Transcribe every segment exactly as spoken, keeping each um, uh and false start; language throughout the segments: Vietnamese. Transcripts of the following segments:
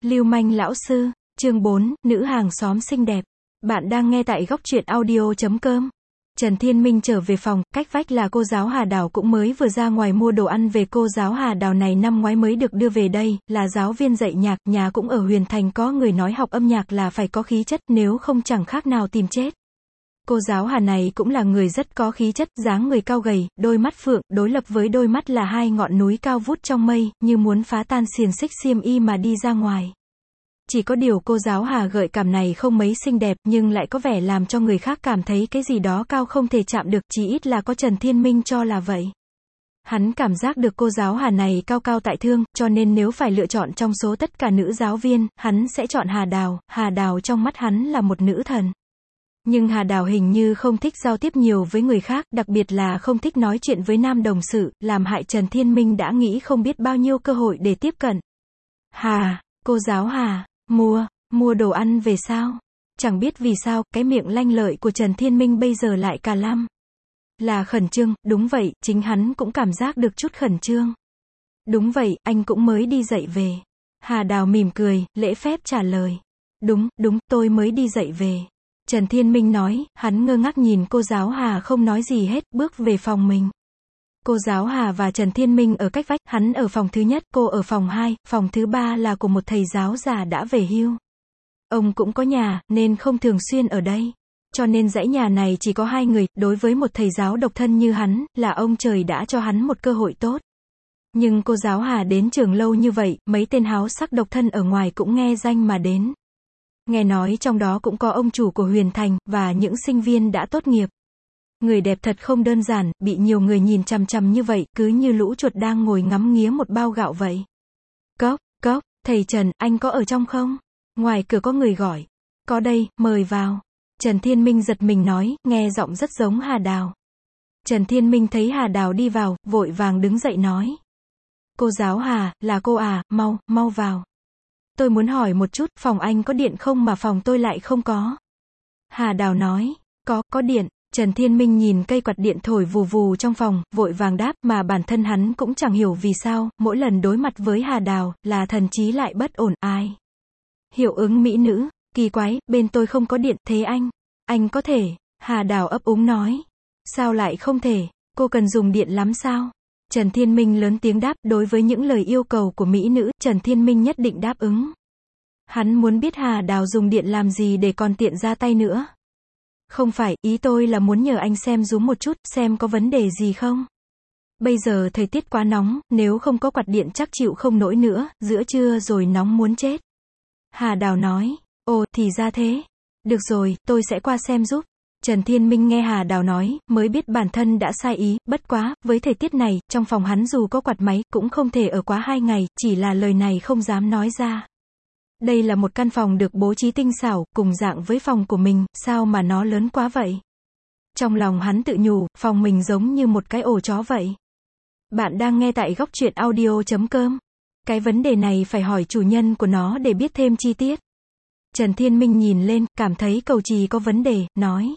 Lưu manh lão sư, chương bốn, nữ hàng xóm xinh đẹp. Bạn đang nghe tại góc truyện audio chấm com. Trần Thiên Minh trở về phòng, cách vách là cô giáo Hà Đào cũng mới vừa ra ngoài mua đồ ăn về. Cô giáo Hà Đào này năm ngoái mới được đưa về đây, là giáo viên dạy nhạc, nhà cũng ở Huyền Thành, có người nói học âm nhạc là phải có khí chất, nếu không chẳng khác nào tìm chết. Cô giáo Hà này cũng là người rất có khí chất, dáng người cao gầy, đôi mắt phượng, đối lập với đôi mắt là hai ngọn núi cao vút trong mây, như muốn phá tan xiềng xích xiêm y mà đi ra ngoài. Chỉ có điều cô giáo Hà gợi cảm này không mấy xinh đẹp, nhưng lại có vẻ làm cho người khác cảm thấy cái gì đó cao không thể chạm được, chỉ ít là có Trần Thiên Minh cho là vậy. Hắn cảm giác được cô giáo Hà này cao cao tại thượng, cho nên nếu phải lựa chọn trong số tất cả nữ giáo viên, hắn sẽ chọn Hà Đào. Hà Đào trong mắt hắn là một nữ thần. Nhưng Hà Đào hình như không thích giao tiếp nhiều với người khác, đặc biệt là không thích nói chuyện với nam đồng sự, làm hại Trần Thiên Minh đã nghĩ không biết bao nhiêu cơ hội để tiếp cận. Hà, cô giáo Hà, mua, mua đồ ăn về sao? Chẳng biết vì sao, cái miệng lanh lợi của Trần Thiên Minh bây giờ lại cà lăm. Là khẩn trương, đúng vậy, chính hắn cũng cảm giác được chút khẩn trương. Đúng vậy, anh cũng mới đi dạy về. Hà Đào mỉm cười, lễ phép trả lời. Đúng, đúng, tôi mới đi dạy về. Trần Thiên Minh nói, hắn ngơ ngác nhìn cô giáo Hà không nói gì hết, bước về phòng mình. Cô giáo Hà và Trần Thiên Minh ở cách vách, hắn ở phòng thứ nhất, cô ở phòng hai, phòng thứ ba là của một thầy giáo già đã về hưu. Ông cũng có nhà, nên không thường xuyên ở đây. Cho nên dãy nhà này chỉ có hai người, đối với một thầy giáo độc thân như hắn, là ông trời đã cho hắn một cơ hội tốt. Nhưng cô giáo Hà đến trường lâu như vậy, mấy tên háo sắc độc thân ở ngoài cũng nghe danh mà đến. Nghe nói trong đó cũng có ông chủ của Huyền Thành, và những sinh viên đã tốt nghiệp. Người đẹp thật không đơn giản, bị nhiều người nhìn chằm chằm như vậy, cứ như lũ chuột đang ngồi ngắm nghía một bao gạo vậy. Cốc, cốc, thầy Trần, anh có ở trong không? Ngoài cửa có người gọi. Có đây, mời vào. Trần Thiên Minh giật mình nói, nghe giọng rất giống Hà Đào. Trần Thiên Minh thấy Hà Đào đi vào, vội vàng đứng dậy nói. Cô giáo Hà, là cô à, mau, mau vào. Tôi muốn hỏi một chút, phòng anh có điện không mà phòng tôi lại không có? Hà Đào nói, có, có điện. Trần Thiên Minh nhìn cây quạt điện thổi vù vù trong phòng, vội vàng đáp, mà bản thân hắn cũng chẳng hiểu vì sao, mỗi lần đối mặt với Hà Đào, là thần trí lại bất ổn, ai? Hiệu ứng mỹ nữ, kỳ quái, bên tôi không có điện, thế anh? Anh có thể, Hà Đào ấp úng nói. Sao lại không thể, cô cần dùng điện lắm sao? Trần Thiên Minh lớn tiếng đáp, đối với những lời yêu cầu của mỹ nữ, Trần Thiên Minh nhất định đáp ứng. Hắn muốn biết Hà Đào dùng điện làm gì để còn tiện ra tay nữa. Không phải, ý tôi là muốn nhờ anh xem rúm một chút, xem có vấn đề gì không. Bây giờ thời tiết quá nóng, nếu không có quạt điện chắc chịu không nổi nữa, giữa trưa rồi nóng muốn chết. Hà Đào nói, ồ, thì ra thế. Được rồi, tôi sẽ qua xem giúp. Trần Thiên Minh nghe Hà Đào nói, mới biết bản thân đã sai ý, bất quá, với thời tiết này, trong phòng hắn dù có quạt máy, cũng không thể ở quá hai ngày, chỉ là lời này không dám nói ra. Đây là một căn phòng được bố trí tinh xảo, cùng dạng với phòng của mình, sao mà nó lớn quá vậy? Trong lòng hắn tự nhủ, phòng mình giống như một cái ổ chó vậy. Bạn đang nghe tại góc truyện audio chấm com. Cái vấn đề này phải hỏi chủ nhân của nó để biết thêm chi tiết. Trần Thiên Minh nhìn lên, cảm thấy cầu chì có vấn đề, nói.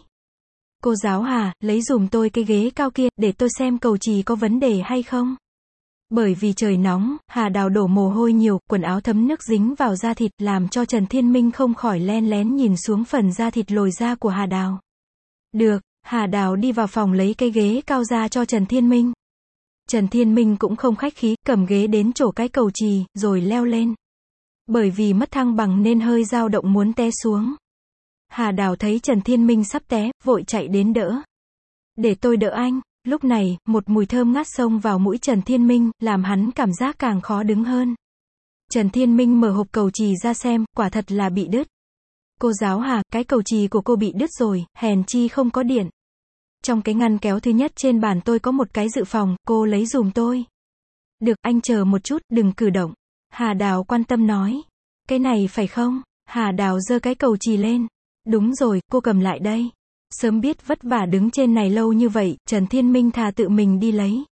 Cô giáo Hà, lấy dùm tôi cái ghế cao kia, để tôi xem cầu chì có vấn đề hay không. Bởi vì trời nóng, Hà Đào đổ mồ hôi nhiều, quần áo thấm nước dính vào da thịt, làm cho Trần Thiên Minh không khỏi len lén nhìn xuống phần da thịt lồi ra của Hà Đào. Được, Hà Đào đi vào phòng lấy cái ghế cao ra cho Trần Thiên Minh. Trần Thiên Minh cũng không khách khí, cầm ghế đến chỗ cái cầu chì, rồi leo lên. Bởi vì mất thăng bằng nên hơi dao động muốn té xuống. Hà Đào thấy Trần Thiên Minh sắp té, vội chạy đến đỡ. Để tôi đỡ anh. Lúc này, một mùi thơm ngát xông vào mũi Trần Thiên Minh, làm hắn cảm giác càng khó đứng hơn. Trần Thiên Minh mở hộp cầu chì ra xem, quả thật là bị đứt. Cô giáo Hà, cái cầu chì của cô bị đứt rồi, hèn chi không có điện. Trong cái ngăn kéo thứ nhất trên bàn tôi có một cái dự phòng, cô lấy dùm tôi. Được, anh chờ một chút, đừng cử động. Hà Đào quan tâm nói. Cái này phải không? Hà Đào giơ cái cầu chì lên. Đúng rồi, cô cầm lại đây. Sớm biết vất vả đứng trên này lâu như vậy, Trần Thiên Minh thà tự mình đi lấy.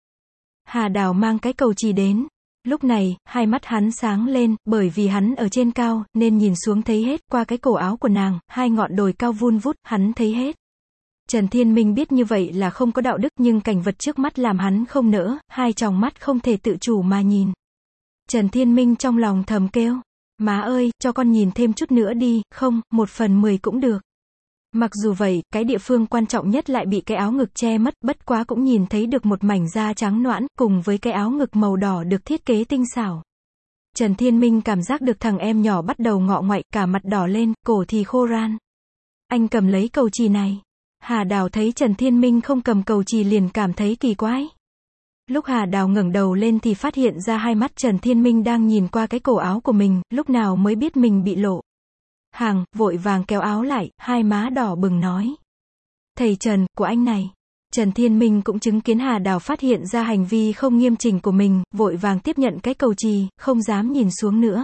Hà Đào mang cái cầu chì đến. Lúc này, hai mắt hắn sáng lên, bởi vì hắn ở trên cao, nên nhìn xuống thấy hết, qua cái cổ áo của nàng, hai ngọn đồi cao vun vút, hắn thấy hết. Trần Thiên Minh biết như vậy là không có đạo đức, nhưng cảnh vật trước mắt làm hắn không nỡ, hai tròng mắt không thể tự chủ mà nhìn. Trần Thiên Minh trong lòng thầm kêu. Má ơi, cho con nhìn thêm chút nữa đi, không, một phần mười cũng được. Mặc dù vậy, cái địa phương quan trọng nhất lại bị cái áo ngực che mất, bất quá cũng nhìn thấy được một mảnh da trắng nõn, cùng với cái áo ngực màu đỏ được thiết kế tinh xảo. Trần Thiên Minh cảm giác được thằng em nhỏ bắt đầu ngọ ngoại, cả mặt đỏ lên, cổ thì khô ran. Anh cầm lấy cầu chì này. Hà Đào thấy Trần Thiên Minh không cầm cầu chì liền cảm thấy kỳ quái. Lúc Hà Đào ngẩng đầu lên thì phát hiện ra hai mắt Trần Thiên Minh đang nhìn qua cái cổ áo của mình, lúc nào mới biết mình bị lộ. Hàng, vội vàng kéo áo lại, hai má đỏ bừng nói. Thầy Trần, của anh này. Trần Thiên Minh cũng chứng kiến Hà Đào phát hiện ra hành vi không nghiêm chỉnh của mình, vội vàng tiếp nhận cái cầu chì, không dám nhìn xuống nữa.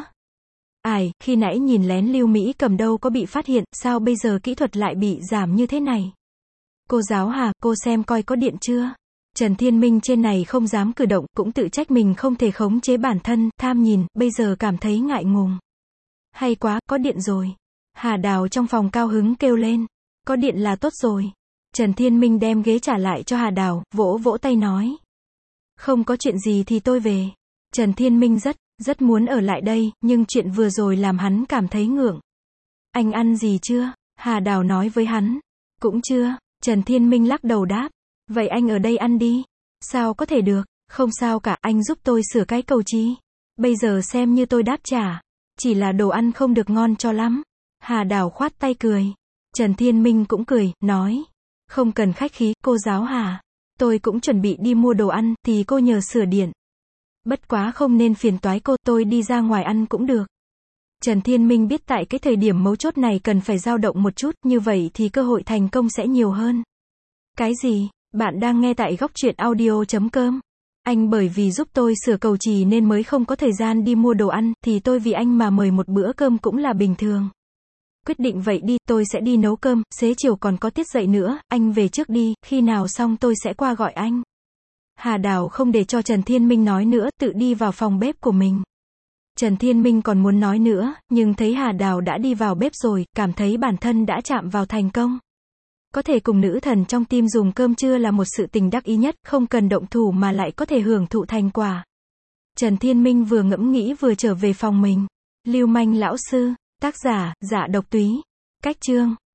Ai, khi nãy nhìn lén Lưu Mỹ cầm đâu có bị phát hiện, sao bây giờ kỹ thuật lại bị giảm như thế này? Cô giáo Hà, cô xem coi có điện chưa? Trần Thiên Minh trên này không dám cử động, cũng tự trách mình không thể khống chế bản thân, tham nhìn, bây giờ cảm thấy ngại ngùng. Hay quá, có điện rồi. Hà Đào trong phòng cao hứng kêu lên. Có điện là tốt rồi. Trần Thiên Minh đem ghế trả lại cho Hà Đào, vỗ vỗ tay nói. Không có chuyện gì thì tôi về. Trần Thiên Minh rất, rất muốn ở lại đây, nhưng chuyện vừa rồi làm hắn cảm thấy ngượng. Anh ăn gì chưa? Hà Đào nói với hắn. Cũng chưa. Trần Thiên Minh lắc đầu đáp. Vậy anh ở đây ăn đi. Sao có thể được? Không sao cả, anh giúp tôi sửa cái cầu chì. Bây giờ xem như tôi đáp trả. Chỉ là đồ ăn không được ngon cho lắm. Hà Đào khoát tay cười. Trần Thiên Minh cũng cười, nói. Không cần khách khí, cô giáo Hà. Tôi cũng chuẩn bị đi mua đồ ăn, thì cô nhờ sửa điện. Bất quá không nên phiền toái cô, tôi đi ra ngoài ăn cũng được. Trần Thiên Minh biết tại cái thời điểm mấu chốt này cần phải dao động một chút, như vậy thì cơ hội thành công sẽ nhiều hơn. Cái gì? Bạn đang nghe tại góc truyện audio chấm com. Anh bởi vì giúp tôi sửa cầu chì nên mới không có thời gian đi mua đồ ăn, thì tôi vì anh mà mời một bữa cơm cũng là bình thường. Quyết định vậy đi, tôi sẽ đi nấu cơm, xế chiều còn có tiết dạy nữa, anh về trước đi, khi nào xong tôi sẽ qua gọi anh. Hà Đào không để cho Trần Thiên Minh nói nữa, tự đi vào phòng bếp của mình. Trần Thiên Minh còn muốn nói nữa, nhưng thấy Hà Đào đã đi vào bếp rồi, cảm thấy bản thân đã chạm vào thành công. Có thể cùng nữ thần trong tim dùng cơm trưa là một sự tình đắc ý nhất, không cần động thủ mà lại có thể hưởng thụ thành quả. Trần Thiên Minh vừa ngẫm nghĩ vừa trở về phòng mình. Lưu manh lão sư, tác giả, Dạ Độc Túy. Cách chương